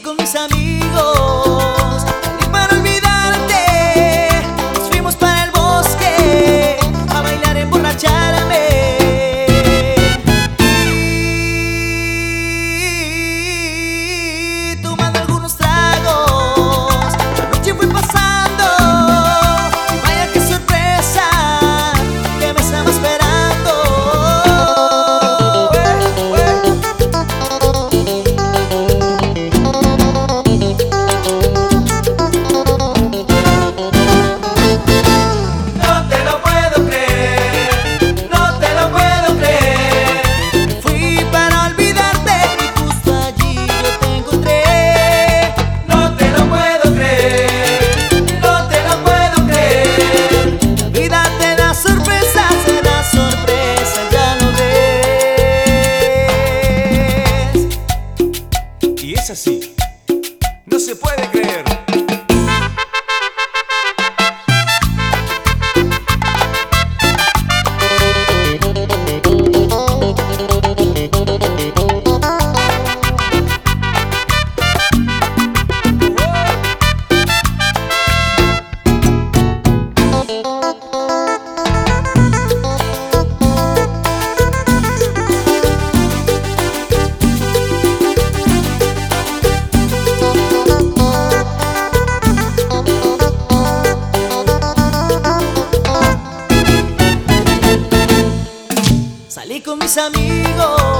con mis amigos, salí para olvidarte. Nos fuimos para el bosque a bailar, emborracharme. Y tomando algunos tragos, la noche fue pasando. Y vaya qué sorpresa que me estaba esperando. Y es así, no se puede creer. Salí con mis amigos